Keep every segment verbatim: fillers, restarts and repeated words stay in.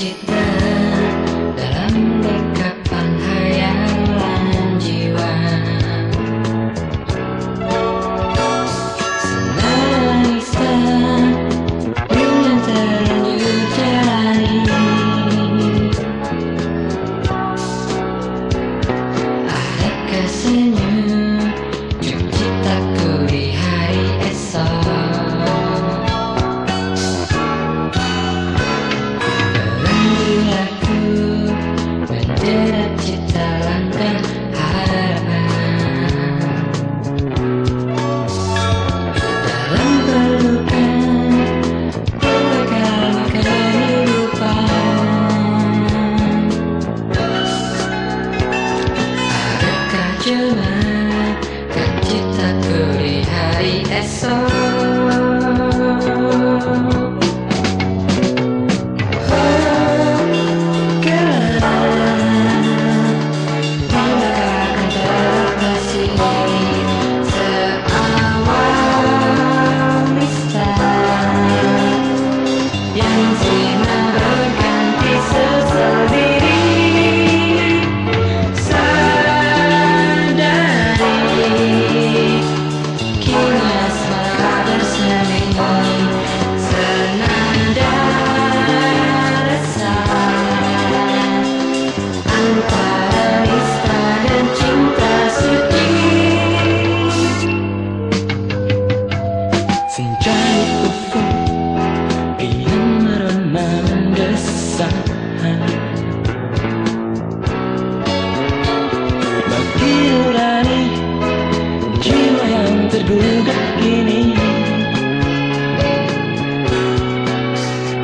tercipta dalam dekapan hayalan jiwa. Senada nista yang terlanjur jalani. Adakah senyum untuk ciptaku di hari esok? Menjerat cita langkah harapan dalam pelukan pegang kehidupan. Adakah jelma kan citaku di hari esok? Bagi nurani jiwa yang tergugah kini,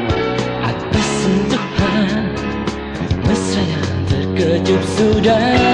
atas sentuhan mesra yang terkejut sudah.